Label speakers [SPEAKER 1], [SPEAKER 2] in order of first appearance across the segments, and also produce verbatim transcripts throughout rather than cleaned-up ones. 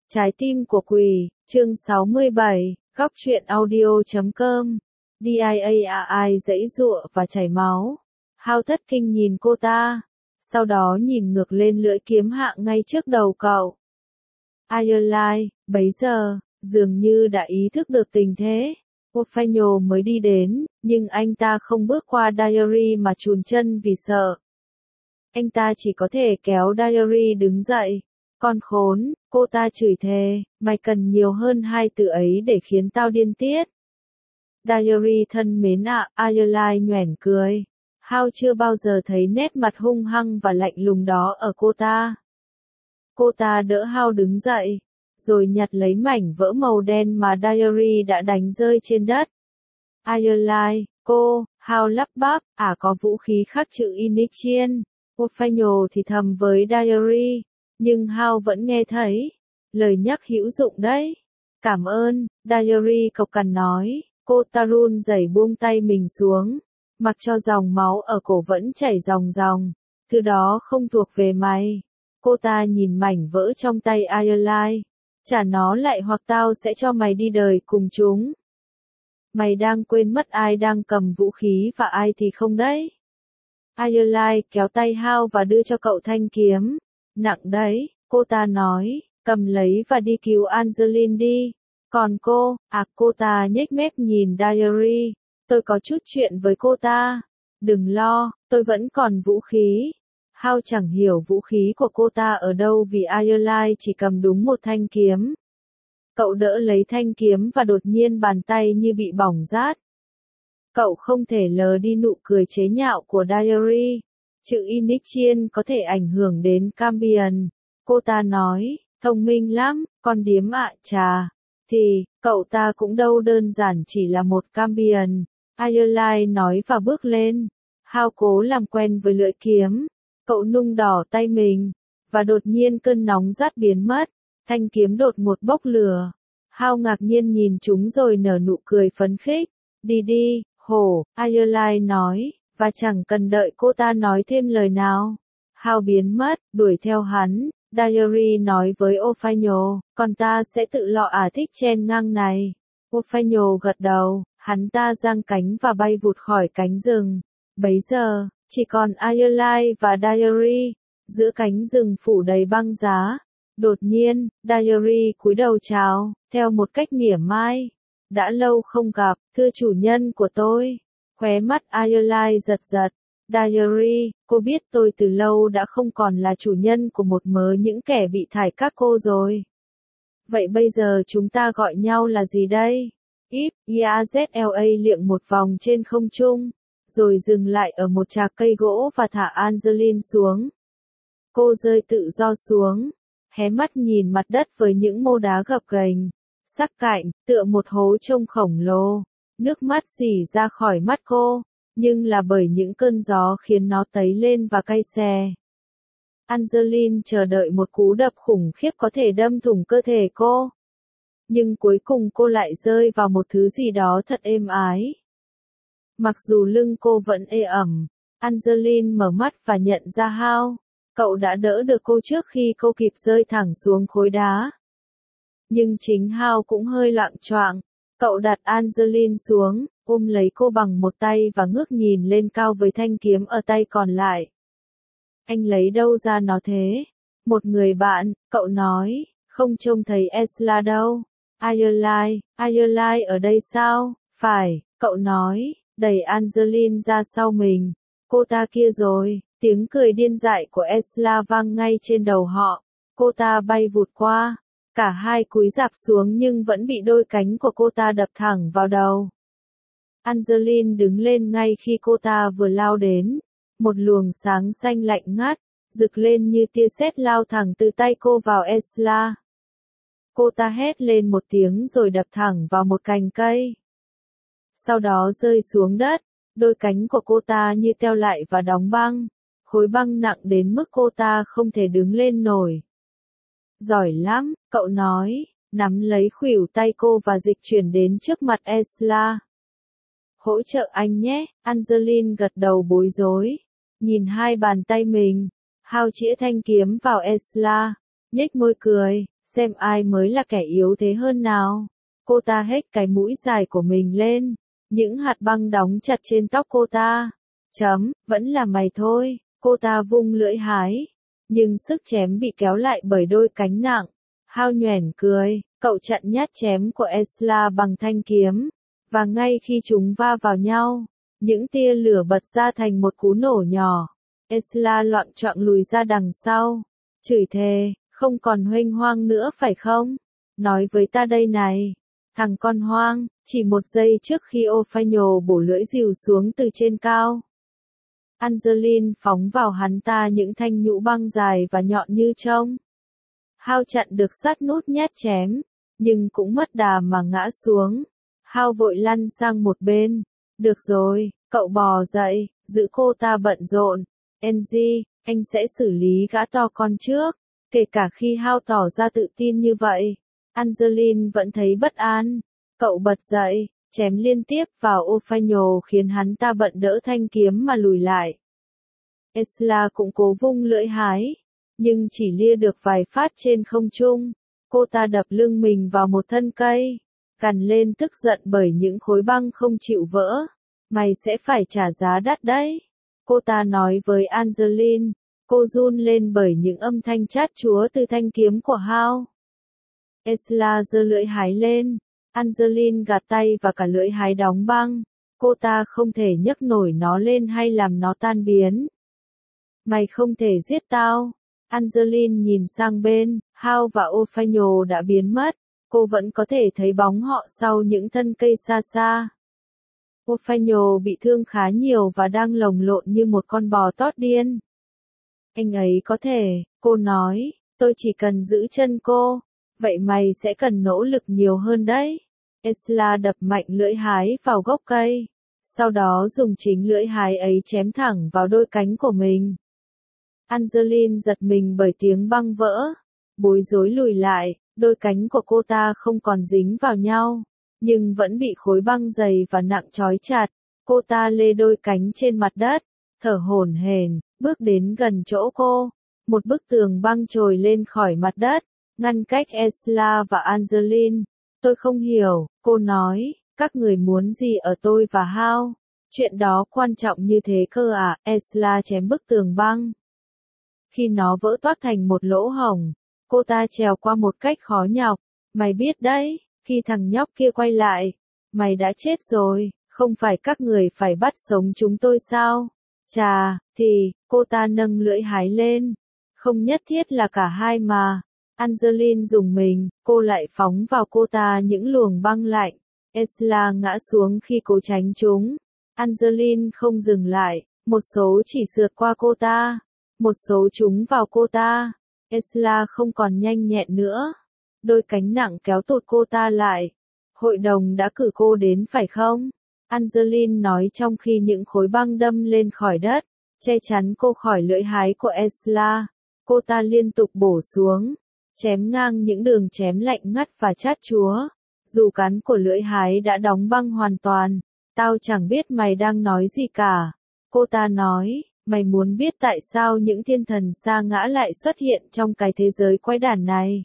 [SPEAKER 1] Trái tim của quỷ, chương sáu mươi bảy, góc truyện audio chấm com. Diai giãy giụa và chảy máu. Hao thất kinh nhìn cô ta, sau đó nhìn ngược lên lưỡi kiếm hạ ngay trước đầu cậu. Ireline, bấy giờ, dường như đã ý thức được tình thế. Ophaniel mới đi đến, nhưng anh ta không bước qua Diary mà chùn chân vì sợ. Anh ta chỉ có thể kéo Diary đứng dậy. Con khốn, cô ta chửi thề, mày cần nhiều hơn hai từ ấy để khiến tao điên tiết. Diary thân mến ạ, à, Ireline nhoẻn cười. Hao chưa bao giờ thấy nét mặt hung hăng và lạnh lùng đó ở cô ta. Cô ta đỡ Hao đứng dậy, rồi nhặt lấy mảnh vỡ màu đen mà Diary đã đánh rơi trên đất. Ireline, cô, Hao lắp bắp, à có vũ khí khắc chữ Initian. Ophaniel thì thầm với Diary. Nhưng Hao vẫn nghe thấy. Lời nhắc hữu dụng đấy. Cảm ơn, Diary cộc cằn nói. Cô ta run rẩy buông tay mình xuống. Mặc cho dòng máu ở cổ vẫn chảy ròng ròng. Thứ đó không thuộc về mày. Cô ta nhìn mảnh vỡ trong tay Ireline. Trả nó lại hoặc tao sẽ cho mày đi đời cùng chúng. Mày đang quên mất ai đang cầm vũ khí và ai thì không đấy. Ireline kéo tay Hao và đưa cho cậu thanh kiếm. Nặng đấy, cô ta nói, cầm lấy và đi cứu Angeline đi. Còn cô, à cô ta nhếch mép nhìn Diary, tôi có chút chuyện với cô ta. Đừng lo, tôi vẫn còn vũ khí. Hao chẳng hiểu vũ khí của cô ta ở đâu vì Ireline chỉ cầm đúng một thanh kiếm. Cậu đỡ lấy thanh kiếm và đột nhiên bàn tay như bị bỏng rát. Cậu không thể lờ đi nụ cười chế nhạo của Diary. Chữ Initian có thể ảnh hưởng đến Cambion. Cô ta nói, thông minh lắm, con điếm ạ, chà. Thì, cậu ta cũng đâu đơn giản chỉ là một Cambion. Ireline nói và bước lên. Hao cố làm quen với lưỡi kiếm. Cậu nung đỏ tay mình. Và đột nhiên cơn nóng rát biến mất. Thanh kiếm đột ngột bốc lửa. Hao ngạc nhiên nhìn chúng rồi nở nụ cười phấn khích. Đi đi, hổ, Ireline nói. Và chẳng cần đợi cô ta nói thêm lời nào. Hao biến mất, đuổi theo hắn. Diary nói với Ophaniel, còn ta sẽ tự lọ ả thích chen ngang này. Ophaniel gật đầu, hắn ta giang cánh và bay vụt khỏi cánh rừng. Bấy giờ, chỉ còn Ireline và Diary, giữa cánh rừng phủ đầy băng giá. Đột nhiên, Diary cúi đầu chào, theo một cách mỉa mai. Đã lâu không gặp, thưa chủ nhân của tôi. Khóe mắt Ireline giật giật. Diary, cô biết tôi từ lâu đã không còn là chủ nhân của một mớ những kẻ bị thải các cô rồi. Vậy bây giờ chúng ta gọi nhau là gì đây? Íp, Iazla liệng một vòng trên không trung, rồi dừng lại ở một trạc cây gỗ và thả Angeline xuống. Cô rơi tự do xuống, hé mắt nhìn mặt đất với những mô đá gập ghềnh, sắc cạnh, tựa một hố trông khổng lồ. Nước mắt rỉ ra khỏi mắt cô, nhưng là bởi những cơn gió khiến nó tấy lên và cay xè. Angeline chờ đợi một cú đập khủng khiếp có thể đâm thủng cơ thể cô. Nhưng cuối cùng cô lại rơi vào một thứ gì đó thật êm ái. Mặc dù lưng cô vẫn ê ẩm, Angeline mở mắt và nhận ra Hao. Cậu đã đỡ được cô trước khi cô kịp rơi thẳng xuống khối đá. Nhưng chính Hao cũng hơi loạng choạng. Cậu đặt Angeline xuống, ôm lấy cô bằng một tay và ngước nhìn lên cao với thanh kiếm ở tay còn lại. Anh lấy đâu ra nó thế? Một người bạn, cậu nói, không trông thấy Esla đâu. Ireline, Ireline ở đây sao? Phải, cậu nói, đẩy Angeline ra sau mình. Cô ta kia rồi, tiếng cười điên dại của Esla vang ngay trên đầu họ. Cô ta bay vụt qua. Cả hai cúi rạp xuống nhưng vẫn bị đôi cánh của cô ta đập thẳng vào đầu. Angeline đứng lên ngay khi cô ta vừa lao đến. Một luồng sáng xanh lạnh ngắt, rực lên như tia sét lao thẳng từ tay cô vào Esla. Cô ta hét lên một tiếng rồi đập thẳng vào một cành cây. Sau đó rơi xuống đất, đôi cánh của cô ta như teo lại và đóng băng. Khối băng nặng đến mức cô ta không thể đứng lên nổi. Giỏi lắm, cậu nói, nắm lấy khuỷu tay cô và dịch chuyển đến trước mặt Esla. Hỗ trợ anh nhé, Angeline gật đầu bối rối. Nhìn hai bàn tay mình, Hao chĩa thanh kiếm vào Esla, nhếch môi cười, xem ai mới là kẻ yếu thế hơn nào. Cô ta hếch cái mũi dài của mình lên, những hạt băng đóng chặt trên tóc cô ta. Chấm, vẫn là mày thôi, cô ta vung lưỡi hái, nhưng sức chém bị kéo lại bởi đôi cánh nặng. Hao nhoẻn cười, cậu chặn nhát chém của Esla bằng thanh kiếm, và ngay khi chúng va vào nhau, những tia lửa bật ra thành một cú nổ nhỏ. Esla loạng choạng lùi ra đằng sau, chửi thề, không còn huênh hoang nữa phải không? Nói với ta đây này, thằng con hoang, chỉ một giây trước khi Ophaio bổ lưỡi rìu xuống từ trên cao. Angeline phóng vào hắn ta những thanh nhũ băng dài và nhọn như trông. Hao chặn được sát nút nhát chém, nhưng cũng mất đà mà ngã xuống. Hao vội lăn sang một bên. Được rồi, cậu bò dậy, giữ cô ta bận rộn. Angie, anh sẽ xử lý gã to con trước. Kể cả khi Hao tỏ ra tự tin như vậy, Angeline vẫn thấy bất an. Cậu bật dậy, chém liên tiếp vào Ophaio khiến hắn ta bận đỡ thanh kiếm mà lùi lại. Esla cũng cố vung lưỡi hái, nhưng chỉ lia được vài phát trên không trung. Cô ta đập lưng mình vào một thân cây, gằn lên tức giận bởi những khối băng không chịu vỡ. Mày sẽ phải trả giá đắt đấy. Cô ta nói với Angeline, cô run lên bởi những âm thanh chát chúa từ thanh kiếm của Hao. Esla giơ lưỡi hái lên, Angeline gạt tay và cả lưỡi hái đóng băng. Cô ta không thể nhấc nổi nó lên hay làm nó tan biến. Mày không thể giết tao. Angeline nhìn sang bên, Hao và Ophaio đã biến mất. Cô vẫn có thể thấy bóng họ sau những thân cây xa xa. Ophaio bị thương khá nhiều và đang lồng lộn như một con bò tót điên. Anh ấy có thể, cô nói, tôi chỉ cần giữ chân cô. Vậy mày sẽ cần nỗ lực nhiều hơn đấy. Esla đập mạnh lưỡi hái vào gốc cây, sau đó dùng chính lưỡi hái ấy chém thẳng vào đôi cánh của mình. Angeline giật mình bởi tiếng băng vỡ, bối rối lùi lại, đôi cánh của cô ta không còn dính vào nhau, nhưng vẫn bị khối băng dày và nặng trói chặt. Cô ta lê đôi cánh trên mặt đất, thở hổn hển, bước đến gần chỗ cô. Một bức tường băng trồi lên khỏi mặt đất, ngăn cách Esla và Angeline. Tôi không hiểu, cô nói, các người muốn gì ở tôi và Hao? Chuyện đó quan trọng như thế cơ à? Esla chém bức tường băng. Khi nó vỡ toác thành một lỗ hổng, cô ta trèo qua một cách khó nhọc. Mày biết đấy, khi thằng nhóc kia quay lại, mày đã chết rồi, không phải các người phải bắt sống chúng tôi sao? Chà, thì, cô ta nâng lưỡi hái lên. Không nhất thiết là cả hai mà. Angeline dùng mình, cô lại phóng vào cô ta những luồng băng lạnh. Esla ngã xuống khi cố tránh chúng. Angeline không dừng lại, một số chỉ sượt qua cô ta, một số chúng vào cô ta. Esla không còn nhanh nhẹn nữa. Đôi cánh nặng kéo tụt cô ta lại. Hội đồng đã cử cô đến phải không? Angeline nói trong khi những khối băng đâm lên khỏi đất, che chắn cô khỏi lưỡi hái của Esla. Cô ta liên tục bổ xuống, chém ngang những đường chém lạnh ngắt và chát chúa. Dù cán của lưỡi hái đã đóng băng hoàn toàn, tao chẳng biết mày đang nói gì cả. Cô ta nói, mày muốn biết tại sao những thiên thần sa ngã lại xuất hiện trong cái thế giới quái đản này?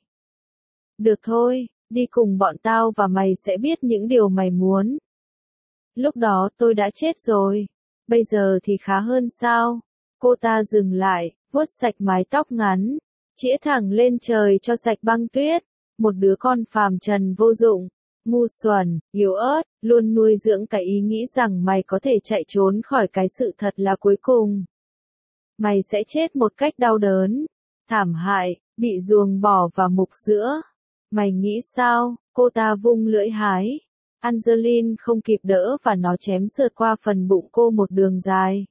[SPEAKER 1] Được thôi, đi cùng bọn tao và mày sẽ biết những điều mày muốn. Lúc đó tôi đã chết rồi, bây giờ thì khá hơn sao? Cô ta dừng lại, vuốt sạch mái tóc ngắn, chĩa thẳng lên trời cho sạch băng tuyết. Một đứa con phàm trần vô dụng, ngu xuẩn, yếu ớt, luôn nuôi dưỡng cái ý nghĩ rằng mày có thể chạy trốn khỏi cái sự thật là cuối cùng mày sẽ chết một cách đau đớn, thảm hại, bị ruồng bỏ và mục giữa. Mày nghĩ sao? Cô ta vung lưỡi hái. Angeline không kịp đỡ và nó chém sượt qua phần bụng cô một đường dài.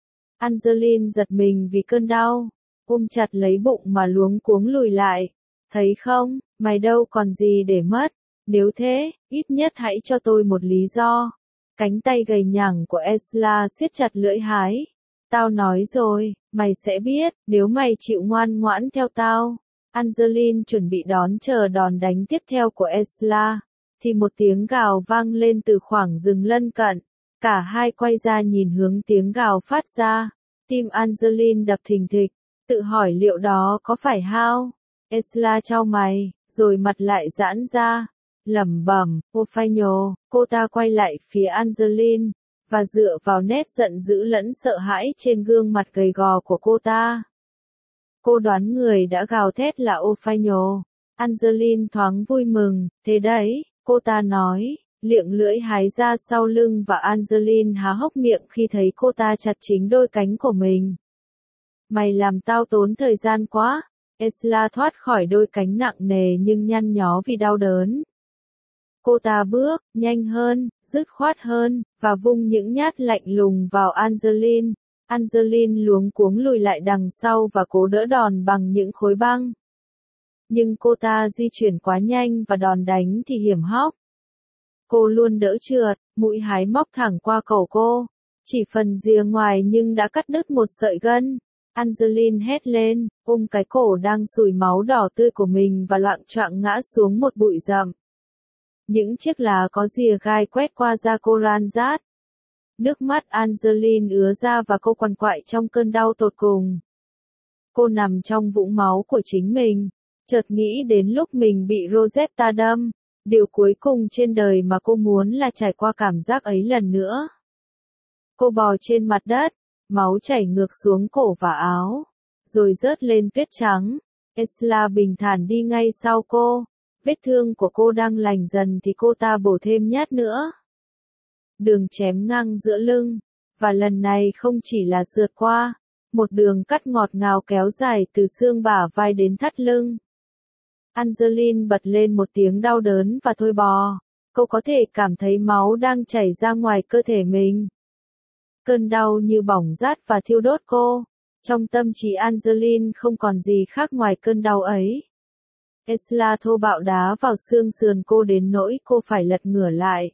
[SPEAKER 1] Angeline giật mình vì cơn đau, ôm chặt lấy bụng mà luống cuống lùi lại. Thấy không, mày đâu còn gì để mất. Nếu thế, ít nhất hãy cho tôi một lý do. Cánh tay gầy nhẳng của Esla siết chặt lưỡi hái. Tao nói rồi, mày sẽ biết, nếu mày chịu ngoan ngoãn theo tao. Angeline chuẩn bị đón chờ đòn đánh tiếp theo của Esla, thì một tiếng gào vang lên từ khoảng rừng lân cận. Cả hai quay ra nhìn hướng tiếng gào phát ra. Tim Angeline đập thình thịch, tự hỏi liệu đó có phải Hao. Esla chau mày, rồi mặt lại giãn ra, lẩm bẩm, Ophaio. Cô ta quay lại phía Angeline, và dựa vào nét giận dữ lẫn sợ hãi trên gương mặt gầy gò của cô ta. Cô đoán người đã gào thét là Ophaio. Angeline thoáng vui mừng, thế đấy, cô ta nói, liệng lưỡi hái ra sau lưng và Angeline há hốc miệng khi thấy cô ta chặt chính đôi cánh của mình. Mày làm tao tốn thời gian quá. Esla thoát khỏi đôi cánh nặng nề nhưng nhăn nhó vì đau đớn. Cô ta bước, nhanh hơn, dứt khoát hơn, và vung những nhát lạnh lùng vào Angeline. Angeline luống cuống lùi lại đằng sau và cố đỡ đòn bằng những khối băng. Nhưng cô ta di chuyển quá nhanh và đòn đánh thì hiểm hóc. Cô luôn đỡ trượt, mũi hái móc thẳng qua cổ cô. Chỉ phần rìa ngoài nhưng đã cắt đứt một sợi gân. Angeline hét lên, ôm cái cổ đang sùi máu đỏ tươi của mình và loạng choạng ngã xuống một bụi rậm. Những chiếc lá có rìa gai quét qua da cô ran rát. Nước mắt Angeline ứa ra và cô quằn quại trong cơn đau tột cùng. Cô nằm trong vũng máu của chính mình, chợt nghĩ đến lúc mình bị Rosetta đâm. Điều cuối cùng trên đời mà cô muốn là trải qua cảm giác ấy lần nữa. Cô bò trên mặt đất, máu chảy ngược xuống cổ và áo, rồi rớt lên tuyết trắng. Esla bình thản đi ngay sau cô. Vết thương của cô đang lành dần thì cô ta bổ thêm nhát nữa. Đường chém ngang giữa lưng, và lần này không chỉ là sượt qua, một đường cắt ngọt ngào kéo dài từ xương bả vai đến thắt lưng. Angeline bật lên một tiếng đau đớn và thôi bò. Cô có thể cảm thấy máu đang chảy ra ngoài cơ thể mình. Cơn đau như bỏng rát và thiêu đốt cô. Trong tâm trí Angeline không còn gì khác ngoài cơn đau ấy. Esla thô bạo đá vào xương sườn cô đến nỗi cô phải lật ngửa lại.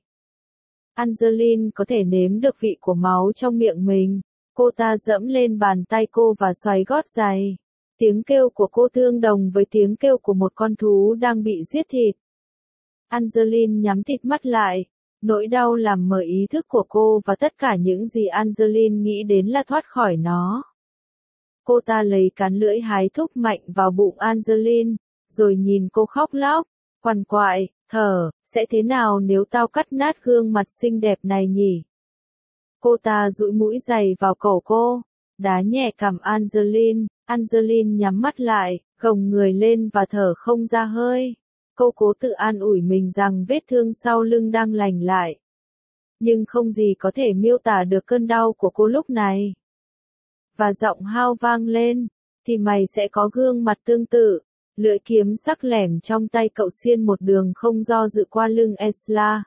[SPEAKER 1] Angeline có thể nếm được vị của máu trong miệng mình. Cô ta dẫm lên bàn tay cô và xoáy gót giày. Tiếng kêu của cô tương đồng với tiếng kêu của một con thú đang bị giết thịt. Angeline nhắm thịt mắt lại. Nỗi đau làm mờ ý thức của cô và tất cả những gì Angeline nghĩ đến là thoát khỏi nó. Cô ta lấy cán lưỡi hái thúc mạnh vào bụng Angeline, rồi nhìn cô khóc lóc, quằn quại, thở, sẽ thế nào nếu tao cắt nát gương mặt xinh đẹp này nhỉ? Cô ta dụi mũi giày vào cổ cô, đá nhẹ cằm Angeline. Angeline nhắm mắt lại, gồng người lên và thở không ra hơi. Cô cố tự an ủi mình rằng vết thương sau lưng đang lành lại. Nhưng không gì có thể miêu tả được cơn đau của cô lúc này. Và giọng Hao vang lên, thì mày sẽ có gương mặt tương tự. Lưỡi kiếm sắc lẻm trong tay cậu xiên một đường không do dự qua lưng Esla.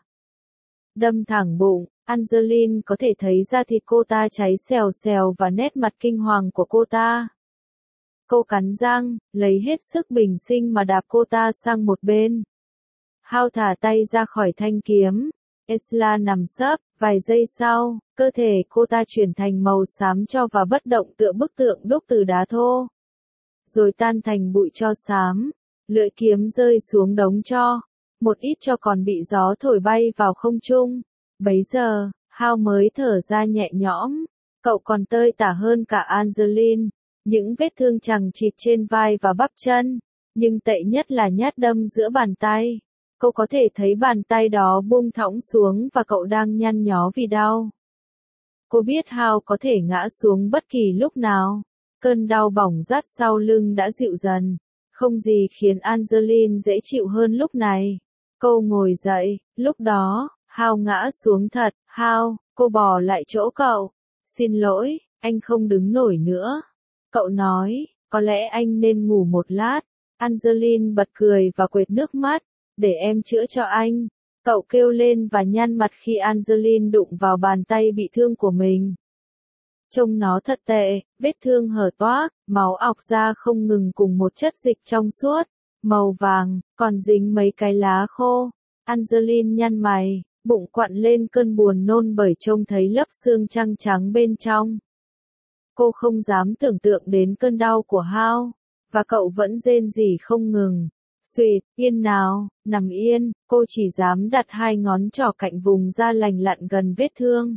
[SPEAKER 1] Đâm thẳng bụng, Angeline có thể thấy da thịt cô ta cháy xèo xèo và nét mặt kinh hoàng của cô ta. Cô cắn răng, lấy hết sức bình sinh mà đạp cô ta sang một bên. Hao thả tay ra khỏi thanh kiếm. Esla nằm sấp, vài giây sau, cơ thể cô ta chuyển thành màu xám tro và bất động tựa bức tượng đúc từ đá thô. Rồi tan thành bụi tro xám. Lưỡi kiếm rơi xuống đống tro. Một ít tro còn bị gió thổi bay vào không trung. Bấy giờ, Hao mới thở ra nhẹ nhõm. Cậu còn tơi tả hơn cả Angeline. Những vết thương chằng chịt trên vai và bắp chân. Nhưng tệ nhất là nhát đâm giữa bàn tay. Cô có thể thấy bàn tay đó buông thõng xuống và cậu đang nhăn nhó vì đau. Cô biết Hao có thể ngã xuống bất kỳ lúc nào. Cơn đau bỏng rát sau lưng đã dịu dần. Không gì khiến Angeline dễ chịu hơn lúc này. Cô ngồi dậy, lúc đó, Hao ngã xuống thật. Hao, cô bò lại chỗ cậu. Xin lỗi, anh không đứng nổi nữa. Cậu nói, có lẽ anh nên ngủ một lát. Angeline bật cười và quệt nước mắt. Để em chữa cho anh. Cậu kêu lên và nhăn mặt khi Angeline đụng vào bàn tay bị thương của mình. Trông nó thật tệ, vết thương hở toác, máu ọc ra không ngừng cùng một chất dịch trong suốt, màu vàng, còn dính mấy cái lá khô. Angeline nhăn mày, bụng quặn lên cơn buồn nôn bởi trông thấy lớp xương trắng trắng bên trong. Cô không dám tưởng tượng đến cơn đau của Hao, và cậu vẫn rên rỉ không ngừng. Xuyệt, yên nào, nằm yên, cô chỉ dám đặt hai ngón trỏ cạnh vùng da lành lặn gần vết thương.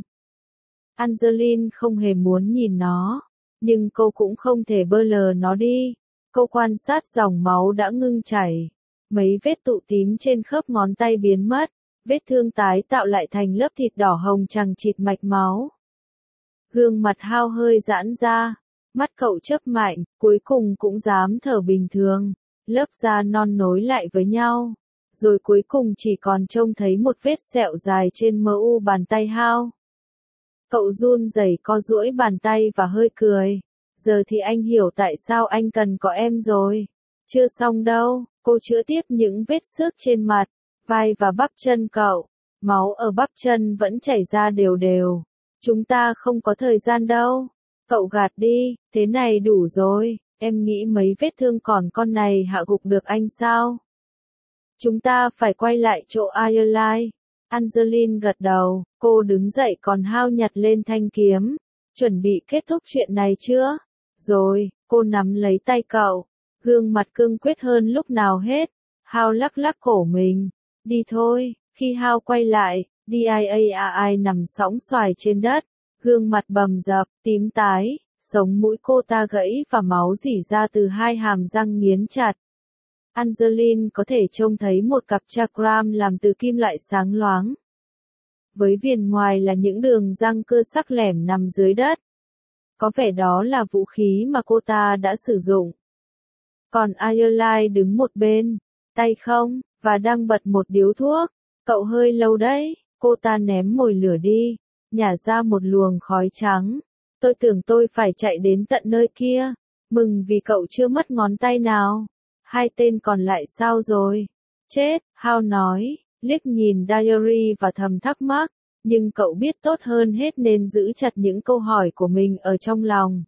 [SPEAKER 1] Angeline không hề muốn nhìn nó, nhưng cô cũng không thể bơ lờ nó đi. Cô quan sát dòng máu đã ngưng chảy, Mấy vết tụ tím trên khớp ngón tay biến mất, vết thương tái tạo lại thành lớp thịt đỏ hồng chằng chịt mạch máu. Gương mặt Hao hơi giãn ra, mắt cậu chớp mạnh, cuối cùng cũng dám thở bình thường, lớp da non nối lại với nhau, rồi cuối cùng chỉ còn trông thấy một vết sẹo dài trên mờ u bàn tay Hao. Cậu run rẩy co duỗi bàn tay và hơi cười, giờ thì anh hiểu tại sao anh cần có em rồi. Chưa xong đâu, cô chữa tiếp những vết xước trên mặt, vai và bắp chân cậu, máu ở bắp chân vẫn chảy ra đều đều. Chúng ta không có thời gian đâu. Cậu gạt đi, thế này đủ rồi, em nghĩ mấy vết thương còn con này hạ gục được anh sao? Chúng ta phải quay lại chỗ Ireland. Angeline gật đầu, cô đứng dậy còn Hao nhặt lên thanh kiếm. Chuẩn bị kết thúc chuyện này chưa? Rồi, cô nắm lấy tay cậu, gương mặt cương quyết hơn lúc nào hết. Hao lắc lắc cổ mình, đi thôi. Khi Hao quay lại, Diai nằm sõng xoài trên đất, gương mặt bầm dập, tím tái, sống mũi cô ta gãy và máu rỉ ra từ hai hàm răng nghiến chặt. Angeline có thể trông thấy một cặp chakram làm từ kim loại sáng loáng. Với viền ngoài là những đường răng cưa sắc lẻm nằm dưới đất. Có vẻ đó là vũ khí mà cô ta đã sử dụng. Còn Ireland đứng một bên, tay không, và đang bật một điếu thuốc. Cậu hơi lâu đấy, cô ta ném mồi lửa đi, nhả ra một luồng khói trắng. Tôi tưởng tôi phải chạy đến tận nơi kia, mừng vì cậu chưa mất ngón tay nào. Hai tên còn lại sao rồi? Chết, Hao nói, liếc nhìn Diary và thầm thắc mắc, nhưng cậu biết tốt hơn hết nên giữ chặt những câu hỏi của mình ở trong lòng.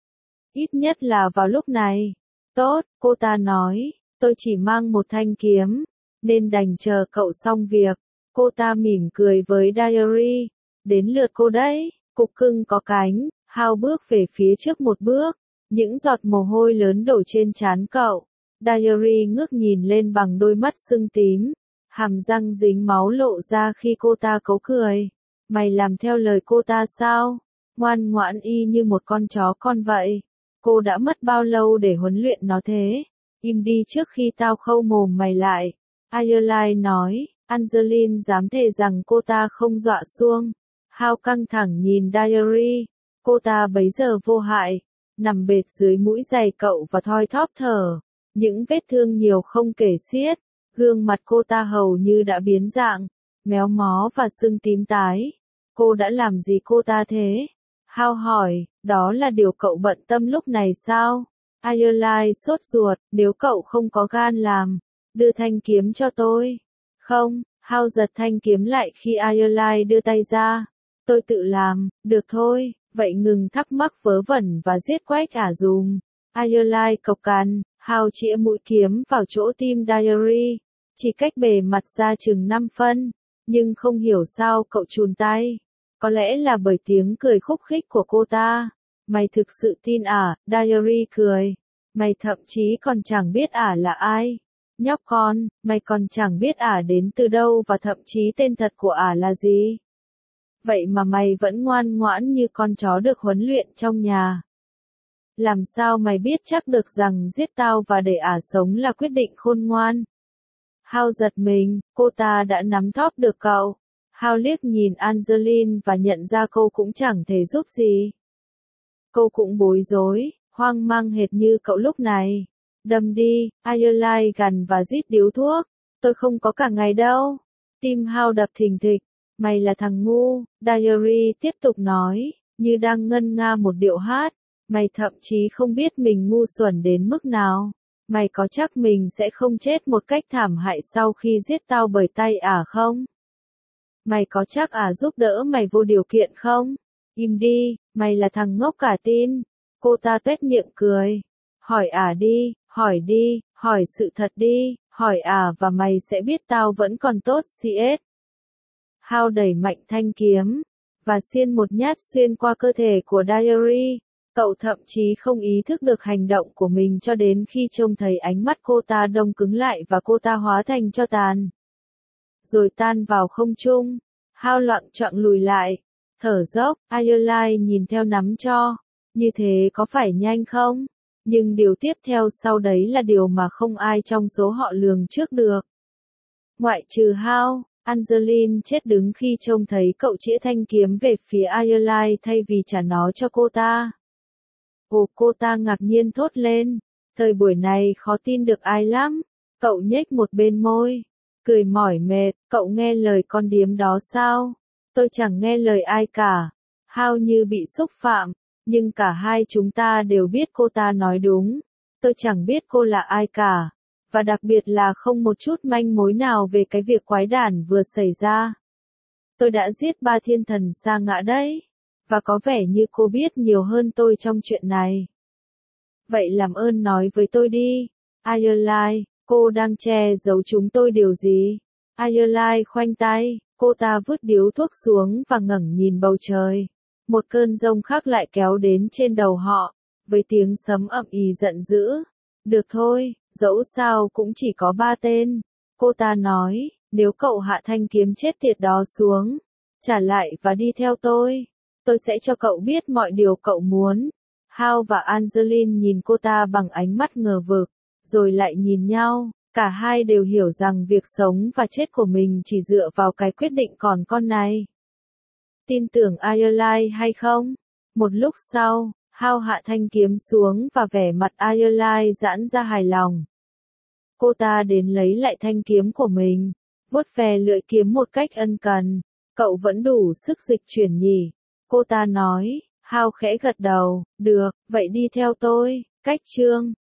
[SPEAKER 1] Ít nhất là vào lúc này. Tốt, cô ta nói, tôi chỉ mang một thanh kiếm, nên đành chờ cậu xong việc. Cô ta mỉm cười với Diary, đến lượt cô đấy, cục cưng có cánh. Hao bước về phía trước một bước, những giọt mồ hôi lớn đổ trên trán cậu. Diary ngước nhìn lên bằng đôi mắt sưng tím, hàm răng dính máu lộ ra khi cô ta cấu cười. Mày làm theo lời cô ta sao? Ngoan ngoãn y như một con chó con vậy. Cô đã mất bao lâu để huấn luyện nó thế? Im đi trước khi tao khâu mồm mày lại. Ireland nói, Angeline dám thề rằng cô ta không dọa xuông. Hao căng thẳng nhìn Diary. Cô ta bấy giờ vô hại, nằm bệt dưới mũi giày cậu và thoi thóp thở. Những vết thương nhiều không kể xiết, gương mặt cô ta hầu như đã biến dạng, méo mó và sưng tím tái. Cô đã làm gì cô ta thế? Hao hỏi, đó là điều cậu bận tâm lúc này sao? Ireland sốt ruột, nếu cậu không có gan làm, đưa thanh kiếm cho tôi. Không, Hao giật thanh kiếm lại khi Ireland đưa tay ra. Tôi tự làm, được thôi. Vậy ngừng thắc mắc vớ vẩn và giết quách ả dùm. Ireland cộc cằn, Hao chĩa mũi kiếm vào chỗ tim Diary, chỉ cách bề mặt ra chừng năm phân, nhưng không hiểu sao cậu chùn tay. Có lẽ là bởi tiếng cười khúc khích của cô ta. Mày thực sự tin ả? Diary cười. Mày thậm chí còn chẳng biết ả là ai. Nhóc con, mày còn chẳng biết ả đến từ đâu và thậm chí tên thật của ả là gì. Vậy mà mày vẫn ngoan ngoãn như con chó được huấn luyện trong nhà. Làm sao mày biết chắc được rằng giết tao và để ả sống là quyết định khôn ngoan? Hao giật mình, cô ta đã nắm thóp được cậu. Hao liếc nhìn Angeline và nhận ra cô cũng chẳng thể giúp gì. Cô cũng bối rối, hoang mang hệt như cậu lúc này. Đâm đi, Ireland gằn và rít điếu thuốc. Tôi không có cả ngày đâu. Tim Hao đập thình thịch. Mày là thằng ngu, Diary tiếp tục nói, như đang ngân nga một điệu hát. Mày thậm chí không biết mình ngu xuẩn đến mức nào. Mày có chắc mình sẽ không chết một cách thảm hại sau khi giết tao bởi tay ả không? Mày có chắc ả giúp đỡ mày vô điều kiện không? Im đi, mày là thằng ngốc cả tin. Cô ta tuét miệng cười. Hỏi ả đi, hỏi đi, hỏi sự thật đi, hỏi ả và mày sẽ biết tao vẫn còn tốt xê ét. Hao đẩy mạnh thanh kiếm, và xiên một nhát xuyên qua cơ thể của Diary. Cậu thậm chí không ý thức được hành động của mình cho đến khi trông thấy ánh mắt cô ta đông cứng lại và cô ta hóa thành tro tàn. Rồi tan vào không trung. Hao loạng choạng lùi lại, thở dốc. Ireland nhìn theo nắm tro. Như thế có phải nhanh không? Nhưng điều tiếp theo sau đấy là điều mà không ai trong số họ lường trước được. Ngoại trừ Hal, Angeline chết đứng khi trông thấy cậu chĩa thanh kiếm về phía Ireland thay vì trả nó cho cô ta. Ồ, cô ta ngạc nhiên thốt lên. Thời buổi này khó tin được ai lắm. Cậu nhếch một bên môi, cười mỏi mệt. Cậu nghe lời con điếm đó sao? Tôi chẳng nghe lời ai cả. Hao như bị xúc phạm, nhưng cả hai chúng ta đều biết cô ta nói đúng. Tôi chẳng biết cô là ai cả, và đặc biệt là không một chút manh mối nào về cái việc quái đản vừa xảy ra. Tôi đã giết ba thiên thần sa ngã đấy, và có vẻ như cô biết nhiều hơn tôi trong chuyện này. Vậy làm ơn nói với tôi đi, Ireland, cô đang che giấu chúng tôi điều gì? Ireland khoanh tay, cô ta vứt điếu thuốc xuống và ngẩng nhìn bầu trời. Một cơn giông khác lại kéo đến trên đầu họ, với tiếng sấm ầm ĩ giận dữ. Được thôi, dẫu sao cũng chỉ có ba tên. Cô ta nói, nếu cậu hạ thanh kiếm chết tiệt đó xuống, trả lại và đi theo tôi, tôi sẽ cho cậu biết mọi điều cậu muốn. Hal và Angeline nhìn cô ta bằng ánh mắt ngờ vực, rồi lại nhìn nhau. Cả hai đều hiểu rằng việc sống và chết của mình chỉ dựa vào cái quyết định còn con này. Tin tưởng Ireland hay không? Một lúc sau, Hal hạ thanh kiếm xuống và vẻ mặt Ireland giãn ra hài lòng. Cô ta đến lấy lại thanh kiếm của mình, vuốt ve lưỡi kiếm một cách ân cần. Cậu vẫn đủ sức dịch chuyển nhỉ? Cô ta nói. Hal khẽ gật đầu. Được, vậy đi theo tôi. Cách chương